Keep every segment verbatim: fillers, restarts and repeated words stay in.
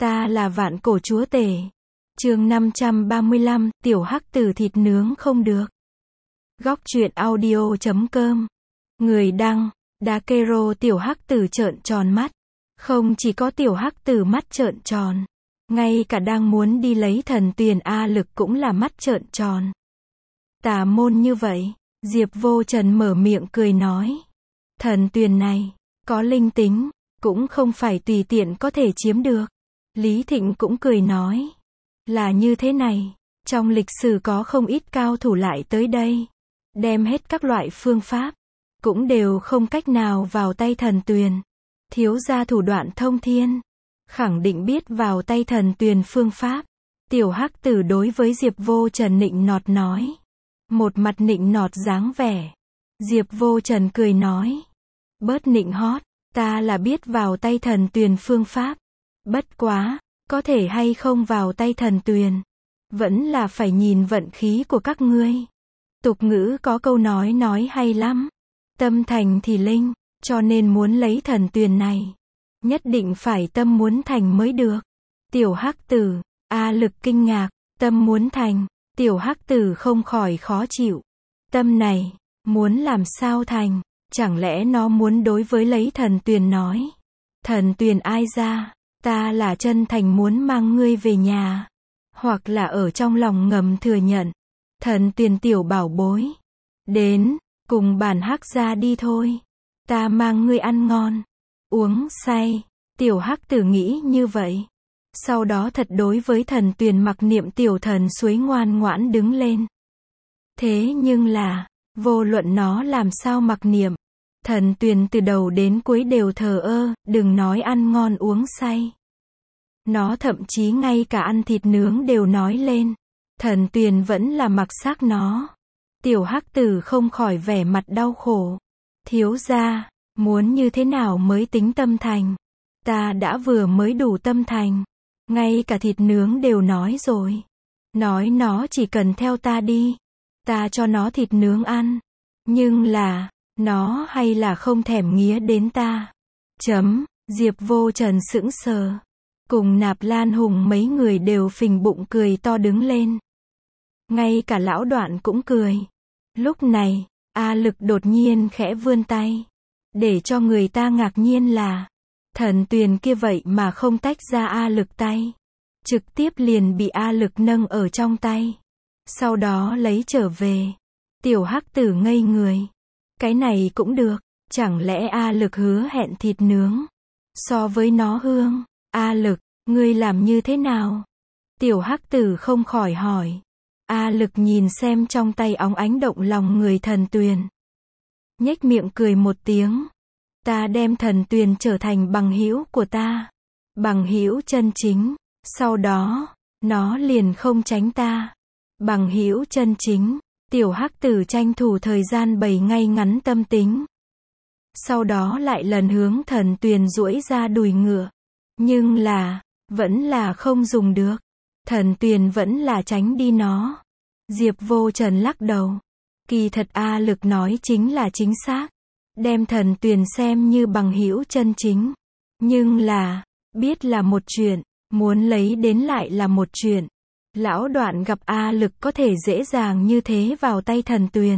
Ta là vạn cổ chúa tể. Chương năm trăm ba mươi lăm, tiểu hắc tử thịt nướng không được. Góc truyện audio chấm com. Người đăng, Dakero. Tiểu hắc tử trợn tròn mắt. Không chỉ có tiểu hắc tử mắt trợn tròn, ngay cả đang muốn đi lấy thần tuyền A Lực cũng là mắt trợn tròn. Tà môn như vậy, Diệp Vô Trần mở miệng cười nói. Thần tuyền này, có linh tính, cũng không phải tùy tiện có thể chiếm được. Lý Thịnh cũng cười nói. Là như thế này, trong lịch sử có không ít cao thủ lại tới đây, đem hết các loại phương pháp, cũng đều không cách nào vào tay thần tuyền. Thiếu gia thủ đoạn thông thiên, khẳng định biết vào tay thần tuyền phương pháp. Tiểu hắc tử đối với Diệp Vô Trần nịnh nọt nói. Một mặt nịnh nọt dáng vẻ. Diệp Vô Trần cười nói. Bớt nịnh hót, ta là biết vào tay thần tuyền phương pháp. Bất quá, có thể hay không vào tay thần tuyền, vẫn là phải nhìn vận khí của các ngươi. Tục ngữ có câu nói nói hay lắm. Tâm thành thì linh, cho nên muốn lấy thần tuyền này, nhất định phải tâm muốn thành mới được. Tiểu hắc tử, A Lực kinh ngạc, tâm muốn thành, tiểu hắc tử không khỏi khó chịu. Tâm này, muốn làm sao thành, chẳng lẽ nó muốn đối với lấy thần tuyền nói. Thần tuyền ai ra, ta là chân thành muốn mang ngươi về nhà, hoặc là ở trong lòng ngầm thừa nhận. Thần tuyền tiểu bảo bối, đến, cùng bản hắc ra đi thôi. Ta mang ngươi ăn ngon, uống say. Tiểu hắc tử nghĩ như vậy. Sau đó thật đối với thần tuyền mặc niệm tiểu thần suối ngoan ngoãn đứng lên. Thế nhưng là, vô luận nó làm sao mặc niệm, thần tuyền từ đầu đến cuối đều thờ ơ, đừng nói ăn ngon uống say. Nó thậm chí ngay cả ăn thịt nướng đều nói lên. Thần tuyền vẫn là mặc xác nó. Tiểu hắc tử không khỏi vẻ mặt đau khổ. Thiếu gia, muốn như thế nào mới tính tâm thành? Ta đã vừa mới đủ tâm thành. Ngay cả thịt nướng đều nói rồi. Nói nó chỉ cần theo ta đi, ta cho nó thịt nướng ăn. Nhưng là, nó hay là không thèm nghía đến ta. Chấm, Diệp Vô Trần sững sờ. Cùng Nạp Lan Hùng mấy người đều phình bụng cười to đứng lên. Ngay cả lão Đoạn cũng cười. Lúc này, A Lực đột nhiên khẽ vươn tay. Để cho người ta ngạc nhiên là, thần tuyền kia vậy mà không tách ra A Lực tay. Trực tiếp liền bị A Lực nâng ở trong tay. Sau đó lấy trở về. Tiểu hắc tử ngây người. Cái này cũng được, chẳng lẽ A Lực hứa hẹn thịt nướng so với nó hương? A Lực, ngươi làm như thế nào? Tiểu hắc tử không khỏi hỏi. A Lực nhìn xem trong tay óng ánh động lòng người thần tuyền, nhếch miệng cười một tiếng. Ta đem thần tuyền trở thành bằng hữu của ta, bằng hữu chân chính. Sau đó, nó liền không tránh ta. Bằng hữu chân chính. Tiểu hắc tử tranh thủ thời gian bày ngay ngắn tâm tính. Sau đó lại lần hướng thần tuyền duỗi ra đùi ngựa. Nhưng là, vẫn là không dùng được. Thần tuyền vẫn là tránh đi nó. Diệp Vô Trần lắc đầu. Kỳ thật A Lực nói chính là chính xác. Đem thần tuyền xem như bằng hữu chân chính. Nhưng là, biết là một chuyện, muốn lấy đến lại là một chuyện. Lão Đoạn gặp A Lực có thể dễ dàng như thế vào tay thần tuyền,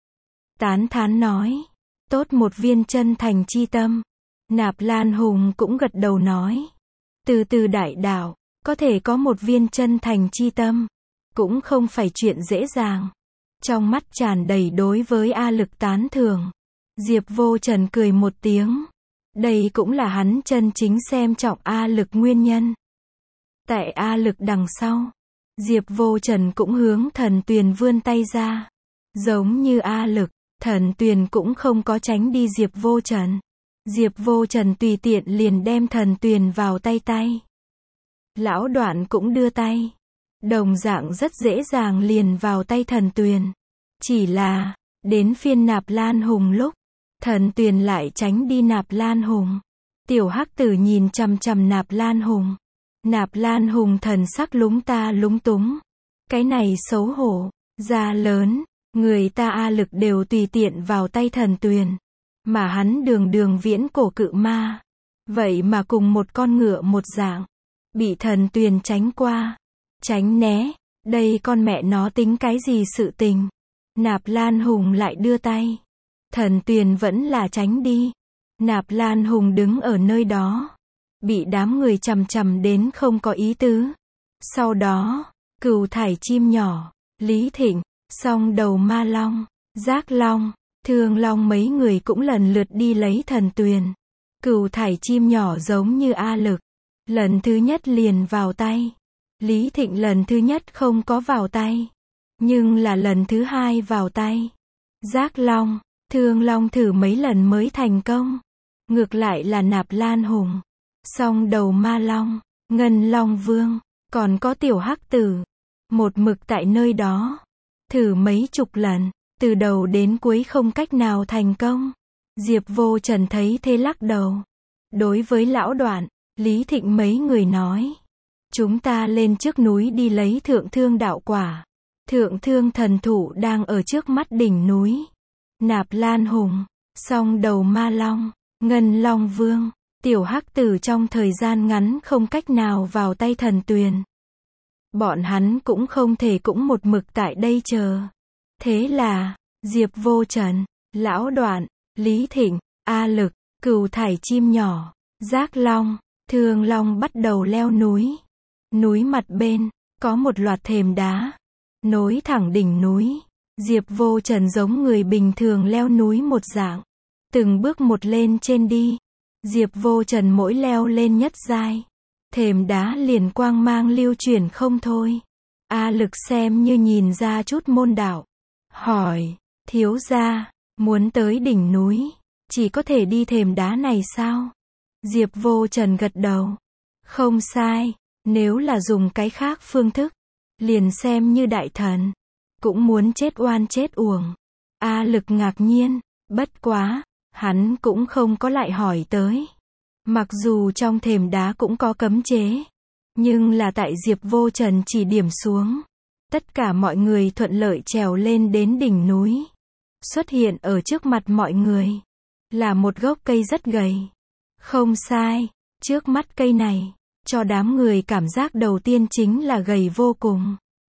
tán thán nói. Tốt một viên chân thành chi tâm. Nạp Lan Hùng cũng gật đầu nói. Từ từ đại đạo, có thể có một viên chân thành chi tâm, cũng không phải chuyện dễ dàng. Trong mắt tràn đầy đối với A Lực tán thưởng. Diệp Vô Trần cười một tiếng. Đây cũng là hắn chân chính xem trọng A Lực nguyên nhân. Tại A Lực đằng sau, Diệp Vô Trần cũng hướng thần tuyền vươn tay ra. Giống như A Lực, thần tuyền cũng không có tránh đi Diệp Vô Trần. Diệp Vô Trần tùy tiện liền đem thần tuyền vào tay tay. Lão Đoạn cũng đưa tay. Đồng dạng rất dễ dàng liền vào tay thần tuyền. Chỉ là, đến phiên Nạp Lan Hùng lúc, thần tuyền lại tránh đi Nạp Lan Hùng. Tiểu hắc tử nhìn chằm chằm Nạp Lan Hùng. Nạp Lan Hùng thần sắc lúng ta lúng túng. Cái này xấu hổ, da lớn, người ta A Lực đều tùy tiện vào tay thần tuyền. Mà hắn đường đường viễn cổ cự ma. Vậy mà cùng một con ngựa một dạng. bị thần tuyền tránh qua, tránh né, đây con mẹ nó tính cái gì sự tình. Nạp Lan Hùng lại đưa tay, thần tuyền vẫn là tránh đi. Nạp Lan Hùng đứng ở nơi đó, bị đám người chằm chằm đến không có ý tứ. Sau đó, Cửu Thải chim nhỏ, Lý Thịnh, Song Đầu Ma Long, Giác Long, Thương Long mấy người cũng lần lượt đi lấy thần tuyền. Cửu Thải chim nhỏ giống như A Lực, lần thứ nhất liền vào tay. Lý Thịnh lần thứ nhất không có vào tay, nhưng là lần thứ hai vào tay. Giác Long, Thương Long thử mấy lần mới thành công. Ngược lại là Nạp Lan Hùng, Song Đầu Ma Long, Ngân Long Vương, còn có Tiểu Hắc Tử, một mực tại nơi đó, thử mấy chục lần, từ đầu đến cuối không cách nào thành công. Diệp Vô Trần thấy thế lắc đầu. Đối với lão Đoạn, Lý Thịnh mấy người nói, chúng ta lên trước núi đi lấy thượng thương đạo quả. Thượng thương thần thụ đang ở trước mắt đỉnh núi. Nạp Lan Hùng, Song Đầu Ma Long, Ngân Long Vương, Tiểu Hắc Tử trong thời gian ngắn không cách nào vào tay thần tuyền. Bọn hắn cũng không thể cũng một mực tại đây chờ. Thế là, Diệp Vô Trần, lão Đoạn, Lý Thịnh, A Lực, Cửu Thải chim nhỏ, Giác Long, Thương Long bắt đầu leo núi. Núi mặt bên, có một loạt thềm đá, nối thẳng đỉnh núi. Diệp Vô Trần giống người bình thường leo núi một dạng, từng bước một lên trên đi. Diệp Vô Trần mỗi leo lên nhất giai, thềm đá liền quang mang lưu chuyển không thôi. A Lực xem như nhìn ra chút môn đạo, hỏi, thiếu gia, muốn tới đỉnh núi, chỉ có thể đi thềm đá này sao? Diệp Vô Trần gật đầu, không sai, nếu là dùng cái khác phương thức, liền xem như đại thần, cũng muốn chết oan chết uổng. A Lực ngạc nhiên, bất quá, hắn cũng không có lại hỏi tới. Mặc dù trong thềm đá cũng có cấm chế, nhưng là tại Diệp Vô Trần chỉ điểm xuống, tất cả mọi người thuận lợi trèo lên đến đỉnh núi. Xuất hiện ở trước mặt mọi người, là một gốc cây rất gầy. Không sai, trước mắt cây này, cho đám người cảm giác đầu tiên chính là gầy vô cùng.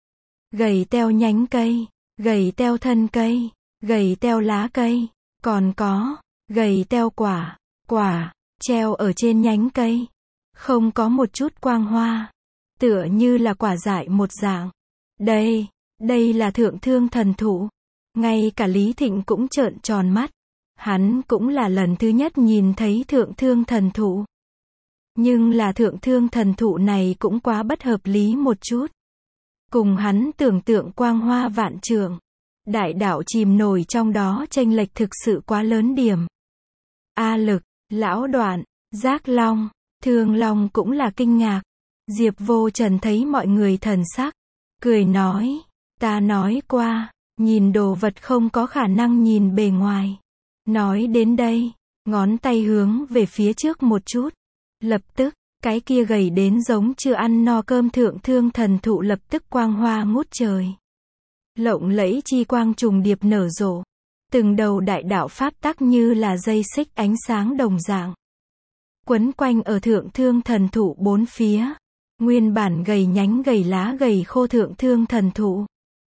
Gầy teo nhánh cây, gầy teo thân cây, gầy teo lá cây, còn có, gầy teo quả, quả, treo ở trên nhánh cây. Không có một chút quang hoa, tựa như là quả dại một dạng. Đây, đây là thượng thương thần thụ. Ngay cả Lý Thịnh cũng trợn tròn mắt. Hắn cũng là lần thứ nhất nhìn thấy thượng thương thần thụ. Nhưng là thượng thương thần thụ này cũng quá bất hợp lý một chút. Cùng hắn tưởng tượng quang hoa vạn trượng, đại đạo chìm nổi trong đó chênh lệch thực sự quá lớn điểm. A Lực, lão Đoạn, Giác Long, Thương Long cũng là kinh ngạc. Diệp Vô Trần thấy mọi người thần sắc, cười nói, ta nói qua, nhìn đồ vật không có khả năng nhìn bề ngoài. Nói đến đây, ngón tay hướng về phía trước một chút. Lập tức, cái kia gầy đến giống chưa ăn no cơm thượng thương thần thụ lập tức quang hoa ngút trời. Lộng lẫy chi quang trùng điệp nở rộ. Từng đầu đại đạo pháp tắc như là dây xích ánh sáng đồng dạng. Quấn quanh ở thượng thương thần thụ bốn phía. Nguyên bản gầy nhánh gầy lá gầy khô thượng thương thần thụ.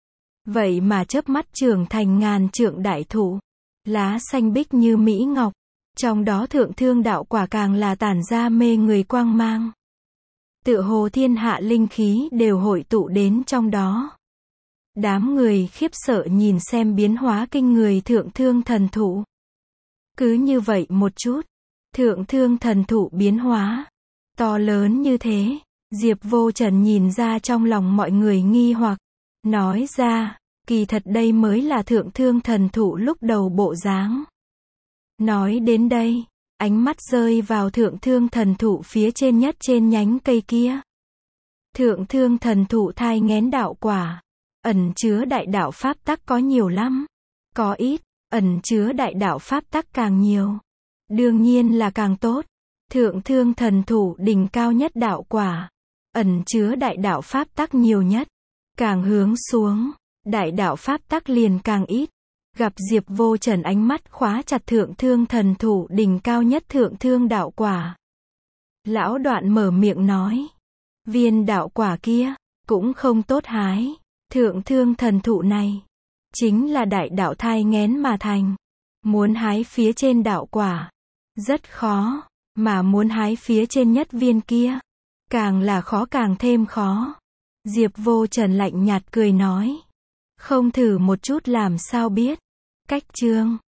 Vậy mà chớp mắt trưởng thành ngàn trượng đại thụ. Lá xanh bích như mỹ ngọc. Trong đó thượng thương đạo quả càng là tản ra mê người quang mang. Tựa hồ thiên hạ linh khí đều hội tụ đến trong đó. Đám người khiếp sợ nhìn xem biến hóa kinh người thượng thương thần thụ. Cứ như vậy một chút, thượng thương thần thụ biến hóa to lớn như thế, Diệp Vô Trần nhìn ra trong lòng mọi người nghi hoặc, nói ra, kỳ thật đây mới là thượng thương thần thụ lúc đầu bộ dáng. Nói đến đây, ánh mắt rơi vào thượng thương thần thụ phía trên nhất trên nhánh cây kia. Thượng thương thần thụ thai nghén đạo quả, ẩn chứa đại đạo pháp tắc có nhiều lắm. Có ít, ẩn chứa đại đạo pháp tắc càng nhiều. Đương nhiên là càng tốt. Thượng thương thần thụ đỉnh cao nhất đạo quả, ẩn chứa đại đạo pháp tắc nhiều nhất. Càng hướng xuống, đại đạo pháp tắc liền càng ít. Gặp Diệp Vô Trần ánh mắt khóa chặt thượng thương thần thụ đỉnh cao nhất thượng thương đạo quả. Lão Đoạn mở miệng nói, Viên đạo quả kia, cũng không tốt hái. Thượng thương thần thụ này, chính là đại đạo thai nghén mà thành. Muốn hái phía trên đạo quả, rất khó. Mà muốn hái phía trên nhất viên kia, càng là khó càng thêm khó. Diệp Vô Trần lạnh nhạt cười nói. Không thử một chút làm sao biết. Cách chương